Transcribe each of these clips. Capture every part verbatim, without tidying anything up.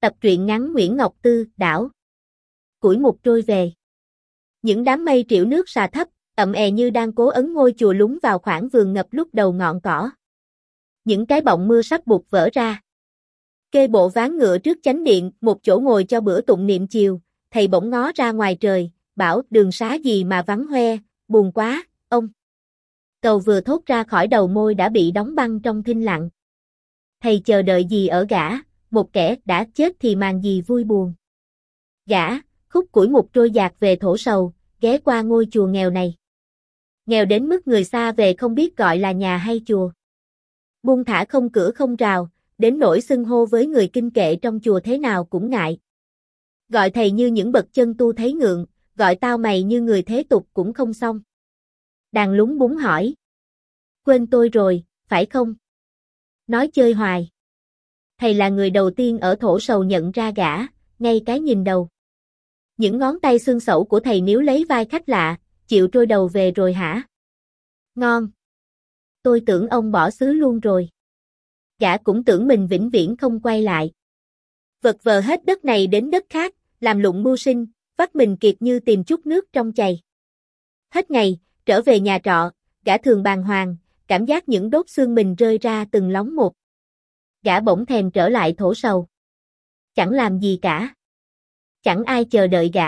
Tập truyện ngắn Nguyễn Ngọc Tư, đảo. Củi mục trôi về. Những đám mây triệu nước xà thấp, ậm è như đang cố ấn ngôi chùa lún vào khoảng vườn ngập lúc đầu ngọn cỏ. Những cái bọng mưa sắp buộc vỡ ra. Kê bộ ván ngựa trước chánh điện, một chỗ ngồi cho bữa tụng niệm chiều, thầy bỗng ngó ra ngoài trời, bảo đường xá gì mà vắng hoe, buồn quá, ông. Câu vừa thốt ra khỏi đầu môi đã bị đóng băng trong thinh lặng. Thầy chờ đợi gì ở gã, một kẻ đã chết thì màng gì vui buồn. Gã, khúc củi mục trôi dạt về thổ sầu, ghé qua ngôi chùa nghèo này. Nghèo đến mức người xa về không biết gọi là nhà hay chùa. Buông thả không cửa không rào, đến nỗi xưng hô với người kinh kệ trong chùa thế nào cũng ngại. Gọi thầy như những bậc chân tu thấy ngượng, gọi tao mày như người thế tục cũng không xong. Đàn lúng búng hỏi. Quên tôi rồi, phải không? Nói chơi hoài. Thầy là người đầu tiên ở thổ sầu nhận ra gã, ngay cái nhìn đầu. Những ngón tay xương sẩu của thầy níu lấy vai khách lạ, chịu trôi đầu về rồi hả? Ngon. Tôi tưởng ông bỏ xứ luôn rồi. Gã cũng tưởng mình vĩnh viễn không quay lại. Vật vờ hết đất này đến đất khác, làm lụng mưu sinh, vắt mình kiệt như tìm chút nước trong chày. Hết ngày, trở về nhà trọ, gã thường bàng hoàng, cảm giác những đốt xương mình rơi ra từng lóng một. Gã bỗng thèm trở lại thổ sầu. Chẳng làm gì cả. Chẳng ai chờ đợi gã.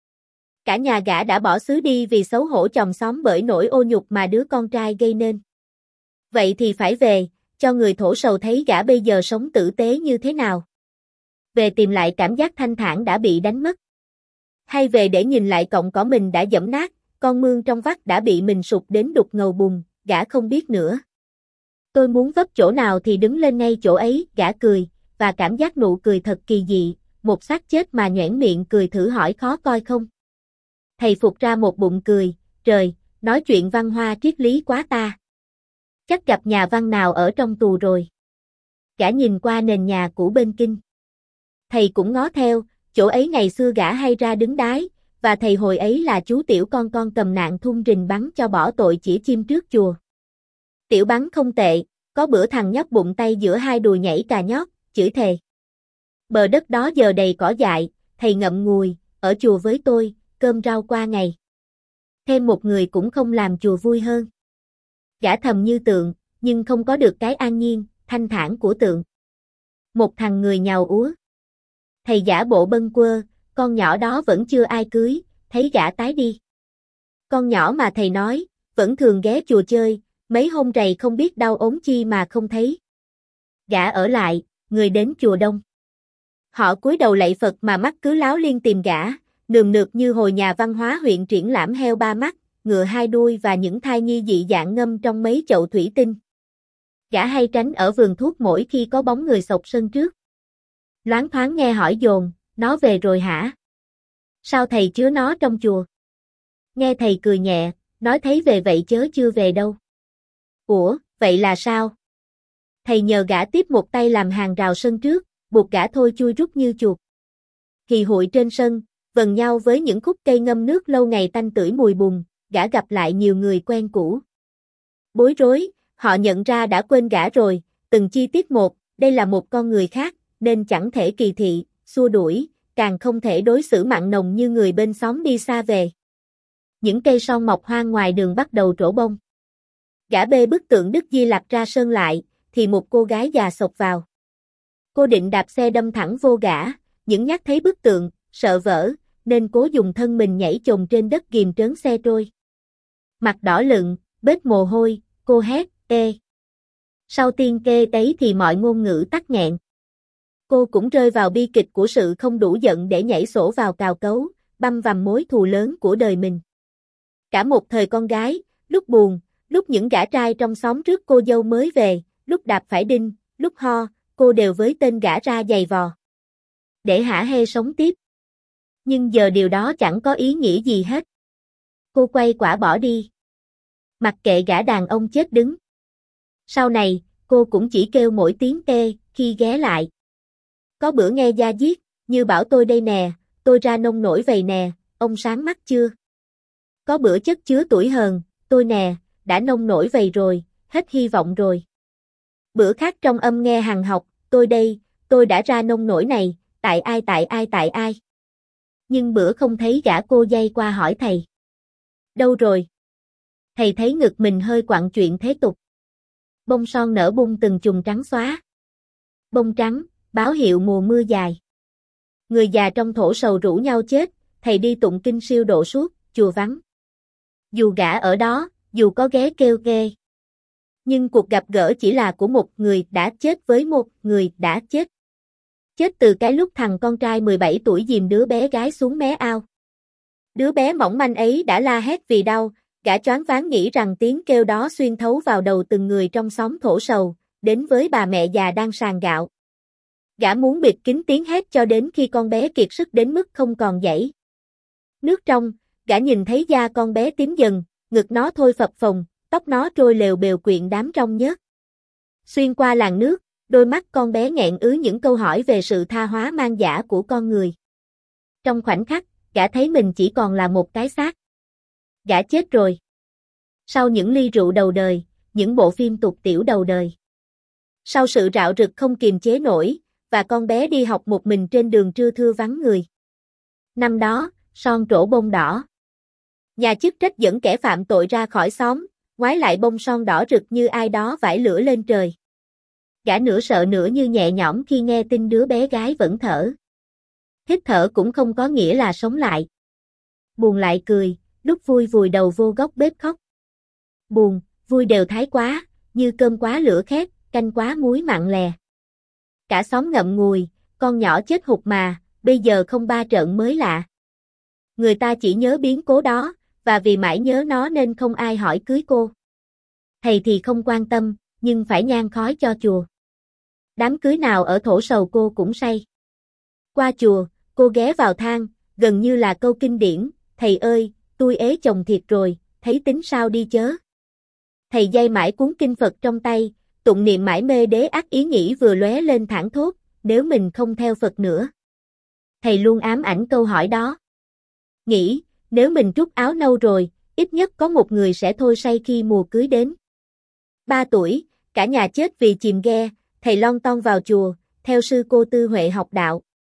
Cả nhà gã đã bỏ xứ đi vì xấu hổ chòm xóm bởi nỗi ô nhục mà đứa con trai gây nên. Vậy thì phải về, cho người thổ sầu thấy gã bây giờ sống tử tế như thế nào. Về tìm lại cảm giác thanh thản đã bị đánh mất. Hay về để nhìn lại cọng cỏ mình đã giẫm nát, con mương trong vắt đã bị mình sụp đến đục ngầu bùn, gã không biết nữa. Tôi muốn vấp chỗ nào thì đứng lên ngay chỗ ấy, gã cười, và cảm giác nụ cười thật kỳ dị, một xác chết mà nhoẻn miệng cười thử hỏi khó coi không. Thầy phục ra một bụng cười, trời, nói chuyện văn hoa triết lý quá ta. Chắc gặp nhà văn nào ở trong tù rồi. Gã nhìn qua nền nhà cũ bên kinh. Thầy cũng ngó theo, chỗ ấy ngày xưa gã hay ra đứng đái, và thầy hồi ấy là chú tiểu con con cầm nạn thun rình bắn cho bỏ tội chĩa chim trước chùa. Tiểu bắn không tệ, có bữa thằng nhóc bụng tay giữa hai đùi nhảy cà nhót, chửi thề. Bờ đất đó giờ đầy cỏ dại, thầy ngậm ngùi, ở chùa với tôi, cơm rau qua ngày. Thêm một người cũng không làm chùa vui hơn. Gã thầm như tượng, nhưng không có được cái an nhiên, thanh thản của tượng. Một thằng người nhàu úa. Thầy giả bộ bâng quơ, con nhỏ đó vẫn chưa ai cưới, thấy gã tái đi. Con nhỏ mà thầy nói, vẫn thường ghé chùa chơi, mấy hôm rày không biết đau ốm chi mà không thấy. Gã ở lại, người đến chùa đông. Họ cúi đầu lạy Phật mà mắt cứ láo liên tìm gã, nườm nượp như hồi nhà văn hóa huyện triển lãm heo ba mắt, ngựa hai đuôi và những thai nhi dị dạng ngâm trong mấy chậu thủy tinh. Gã hay tránh ở vườn thuốc mỗi khi có bóng người sộc sân trước. Loáng thoáng nghe hỏi dồn, nó về rồi hả? Sao thầy chứa nó trong chùa? Nghe thầy cười nhẹ, nói thấy về vậy chớ chưa về đâu. Ủa, vậy là sao? Thầy nhờ gã tiếp một tay làm hàng rào sân trước, buộc gã thôi chui rút như chuột. Hì hụi trên sân, vần nhau với những khúc cây ngâm nước lâu ngày tanh tưởi mùi bùn, gã gặp lại nhiều người quen cũ. Bối rối, họ nhận ra đã quên gã rồi, từng chi tiết một, đây là một con người khác, nên chẳng thể kỳ thị, xua đuổi, càng không thể đối xử mặn nồng như người bên xóm đi xa về. Những cây son mọc hoang ngoài đường bắt đầu trổ bông. Gã bê bức tượng Đức Di Lặc ra sơn lại, thì một cô gái già xộc vào. Cô định đạp xe đâm thẳng vô gã, những nhắc thấy bức tượng, sợ vỡ, nên cố dùng thân mình nhảy chồm trên đất ghìm trớn xe trôi. Mặt đỏ lựng, bết mồ hôi, cô hét, ê. Sau tiên kê đấy thì mọi ngôn ngữ tắc nghẹn. Cô cũng rơi vào bi kịch của sự không đủ giận để nhảy sổ vào cào cấu, băm vằm mối thù lớn của đời mình. Cả một thời con gái, lúc buồn, lúc những gã trai trong xóm trước cô dâu mới về, lúc đạp phải đinh, lúc ho, cô đều với tên gã ra giày vò. Để hả hê sống tiếp. Nhưng giờ điều đó chẳng có ý nghĩa gì hết. Cô quay quả bỏ đi. Mặc kệ gã đàn ông chết đứng. Sau này, cô cũng chỉ kêu mỗi tiếng ê khi ghé lại. Có bữa nghe da diết, như bảo tôi đây nè, tôi ra nông nổi vầy nè, ông sáng mắt chưa? Có bữa chất chứa tuổi hờn, tôi nè, đã nông nổi vầy rồi, hết hy vọng rồi. Bữa khác trong âm nghe hằng học, tôi đây, tôi đã ra nông nổi này, tại ai tại ai tại ai. Nhưng bữa không thấy gã, cô dây qua hỏi thầy. Đâu rồi? Thầy thấy ngực mình hơi quặn, chuyện thế tục. Bông son nở bung từng chùm trắng xóa. Bông trắng, báo hiệu mùa mưa dài. Người già trong thổ sầu rủ nhau chết, thầy đi tụng kinh siêu độ suốt, chùa vắng. Dù gã ở đó, dù có ghé kêu ghê. Nhưng cuộc gặp gỡ chỉ là của một người đã chết với một người đã chết. Chết từ cái lúc thằng con trai mười bảy tuổi dìm đứa bé gái xuống mé ao. Đứa bé mỏng manh ấy đã la hét vì đau, gã choáng váng nghĩ rằng tiếng kêu đó xuyên thấu vào đầu từng người trong xóm thổ sầu, đến với bà mẹ già đang sàng gạo. Gã muốn bịt kín tiếng hét cho đến khi con bé kiệt sức đến mức không còn dãy. Nước trong, gã nhìn thấy da con bé tím dần, ngực nó thôi phập phồng, tóc nó trôi lều bều quyện đám trong nhớt. Xuyên qua làn nước, đôi mắt con bé nghẹn ứ những câu hỏi về sự tha hóa man dã của con người. Trong khoảnh khắc, gã thấy mình chỉ còn là một cái xác. Gã chết rồi. Sau những ly rượu đầu đời, những bộ phim tục tiểu đầu đời. Sau sự rạo rực không kiềm chế nổi, và con bé đi học một mình trên đường trưa thưa vắng người. Năm đó, son trổ bông đỏ. Nhà chức trách dẫn kẻ phạm tội ra khỏi xóm, ngoái lại bông son đỏ rực như ai đó vải lửa lên trời. Gã nửa sợ nửa như nhẹ nhõm khi nghe tin đứa bé gái vẫn thở. Hít thở cũng không có nghĩa là sống lại. Buồn lại cười, lúc vui vùi đầu vô góc bếp khóc. Buồn, vui đều thái quá, như cơm quá lửa khét, canh quá muối mặn lè. Cả xóm ngậm ngùi, con nhỏ chết hụt mà, bây giờ không ba trợn mới lạ. Người ta chỉ nhớ biến cố đó, và vì mãi nhớ nó nên không ai hỏi cưới cô. Thầy thì không quan tâm, nhưng phải nhang khói cho chùa. Đám cưới nào ở thổ sầu cô cũng say. Qua chùa, cô ghé vào thang, gần như là câu kinh điển, thầy ơi, tôi ế chồng thiệt rồi, thấy tính sao đi chớ. Thầy dây mãi cuốn kinh Phật trong tay, tụng niệm mãi mê đế ác ý nghĩ vừa lóe lên thảng thốt, nếu mình không theo Phật nữa. Thầy luôn ám ảnh câu hỏi đó. Nghĩ, nếu mình trút áo nâu rồi, ít nhất có một người sẽ thôi say khi mùa cưới đến. Ba tuổi, cả nhà chết vì chìm ghe, thầy lon ton vào chùa, theo sư cô Tư Huệ học đạo.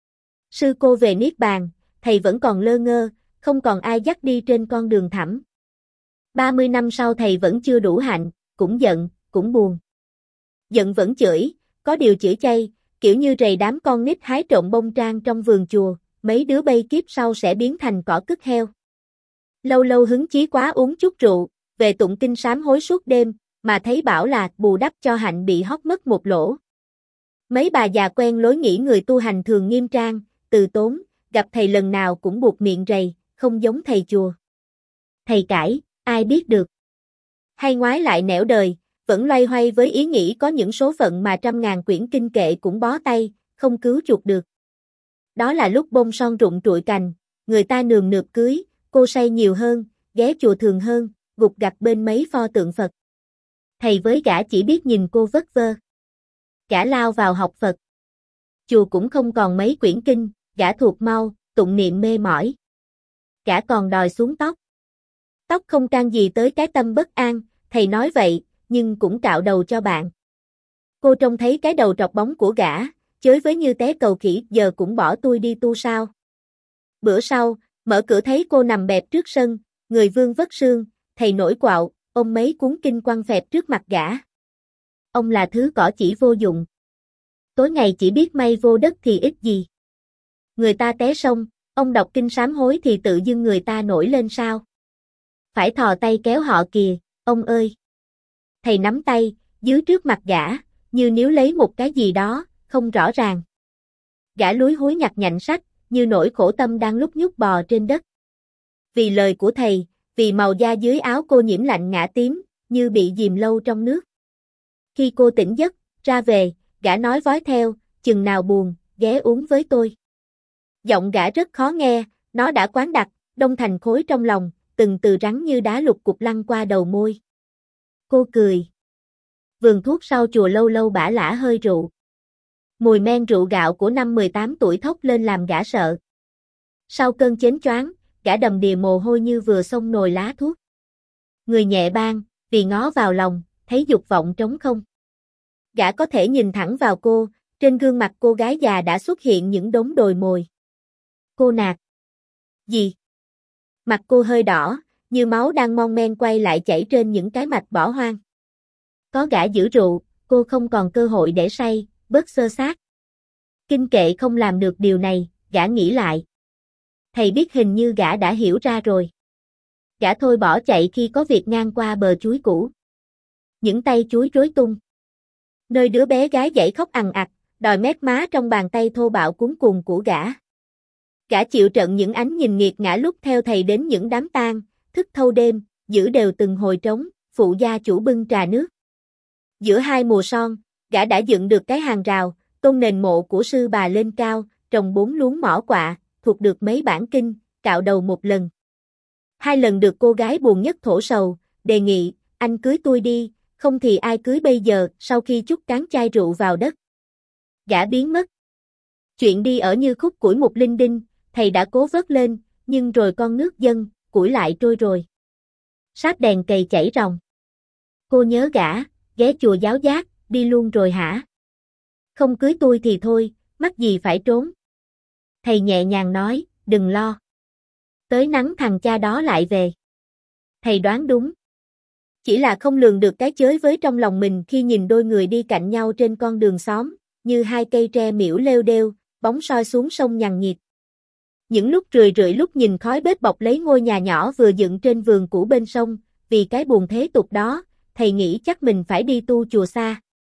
Sư cô về niết bàn, thầy vẫn còn lơ ngơ, không còn ai dắt đi trên con đường thẳm. ba mươi năm sau thầy vẫn chưa đủ hạnh, cũng giận, cũng buồn. Giận vẫn chửi, có điều chửi chay, kiểu như rầy đám con nít hái trộm bông trang trong vườn chùa, mấy đứa bay kiếp sau sẽ biến thành cỏ cứt heo. Lâu lâu hứng chí quá uống chút rượu, về tụng kinh sám hối suốt đêm, mà thấy bảo là bù đắp cho hạnh bị hót mất một lỗ. Mấy bà già quen lối nghĩ người tu hành thường nghiêm trang, từ tốn, gặp thầy lần nào cũng buộc miệng rầy, không giống thầy chùa. Thầy cãi, ai biết được. Hay ngoái lại nẻo đời, vẫn loay hoay với ý nghĩ có những số phận mà trăm ngàn quyển kinh kệ cũng bó tay, không cứu chuộc được. Đó là lúc bông son rụng trụi cành, người ta nườm nượp cưới, cô say nhiều hơn, ghé chùa thường hơn, gục gặt bên mấy pho tượng Phật. Thầy với gã chỉ biết nhìn cô vất vơ. Gã lao vào học Phật. Chùa cũng không còn mấy quyển kinh, gã thuộc mau, tụng niệm mê mỏi. Gã còn đòi xuống tóc. Tóc không can gì tới cái tâm bất an, thầy nói vậy, nhưng cũng cạo đầu cho bạn. Cô trông thấy cái đầu trọc bóng của gã, chới với như té cầu khỉ, giờ cũng bỏ tôi đi tu sao. Bữa sau, mở cửa thấy cô nằm bẹp trước sân, người vương vất sương, thầy nổi quạo, ôm mấy cuốn kinh quăng phẹp trước mặt gã. Ông là thứ cỏ chỉ vô dụng. Tối ngày chỉ biết may vô đất thì ít gì. Người ta té sông, ông đọc kinh sám hối thì tự dưng người ta nổi lên sao. Phải thò tay kéo họ kìa, ông ơi. Thầy nắm tay, dưới trước mặt gã, như níu lấy một cái gì đó, không rõ ràng. Gã lúi húi nhặt nhạnh sách, như nỗi khổ tâm đang lúc nhúc bò trên đất. Vì lời của thầy, vì màu da dưới áo cô nhiễm lạnh ngã tím, như bị dìm lâu trong nước. Khi cô tỉnh giấc, ra về, gã nói vói theo, chừng nào buồn, ghé uống với tôi. Giọng gã rất khó nghe, nó đã quán đặc, đông thành khối trong lòng, từng từ rắn như đá lục cục lăn qua đầu môi. Cô cười. Vườn thuốc sau chùa lâu lâu bả lả hơi rượu. Mùi men rượu gạo của năm mười tám tuổi thốc lên làm gã sợ. Sau cơn chến choáng, gã đầm đìa mồ hôi như vừa xông nồi lá thuốc. Người nhẹ bang, vì ngó vào lòng, thấy dục vọng trống không. Gã có thể nhìn thẳng vào cô, Trên gương mặt cô gái già đã xuất hiện những đống đồi mồi. Cô nạt. Gì? Mặt cô hơi đỏ, như máu đang mon men quay lại chảy trên những cái mạch bỏ hoang. Có gã giữ rượu, cô không còn cơ hội để say, bớt xơ xác. Kinh kệ không làm được điều này, gã nghĩ lại. Thầy biết hình như gã đã hiểu ra rồi. Gã thôi bỏ chạy khi có việc ngang qua bờ chuối cũ. Những tay chuối rối tung. Nơi đứa bé gái dãy khóc ằn ặt, đòi mép má trong bàn tay thô bạo cuống cuồng của gã. Gã chịu trận những ánh nhìn nghiệt ngã lúc theo thầy đến những đám tang, thức thâu đêm, giữ đều từng hồi trống, phụ gia chủ bưng trà nước. Giữa hai mùa son, gã đã dựng được cái hàng rào, tôn nền mộ của sư bà lên cao, trồng bốn luống mỏ quạ, thuộc được mấy bản kinh, cạo đầu một lần. Hai lần được cô gái buồn nhất thổ sầu, đề nghị, anh cưới tôi đi, không thì ai cưới bây giờ, sau khi chút cán chai rượu vào đất. Gã biến mất. Chuyện đi ở như khúc củi một linh đinh, thầy đã cố vớt lên, nhưng rồi con nước dâng, củi lại trôi rồi. Sáp đèn cầy chảy ròng. Cô nhớ gã, ghé chùa Giáo Giác, đi luôn rồi hả? Không cưới tôi thì thôi, mắc gì phải trốn. Thầy nhẹ nhàng nói, đừng lo. Tới nắng thằng cha đó lại về. Thầy đoán đúng. Chỉ là không lường được cái chới với trong lòng mình khi nhìn đôi người đi cạnh nhau trên con đường xóm, như hai cây tre miễu lêu đêu, bóng soi xuống sông nhằng nhịt. Những lúc rười rượi lúc nhìn khói bếp bọc lấy ngôi nhà nhỏ vừa dựng trên vườn cũ bên sông, vì cái buồn thế tục đó, thầy nghĩ chắc mình phải đi tu chùa xa.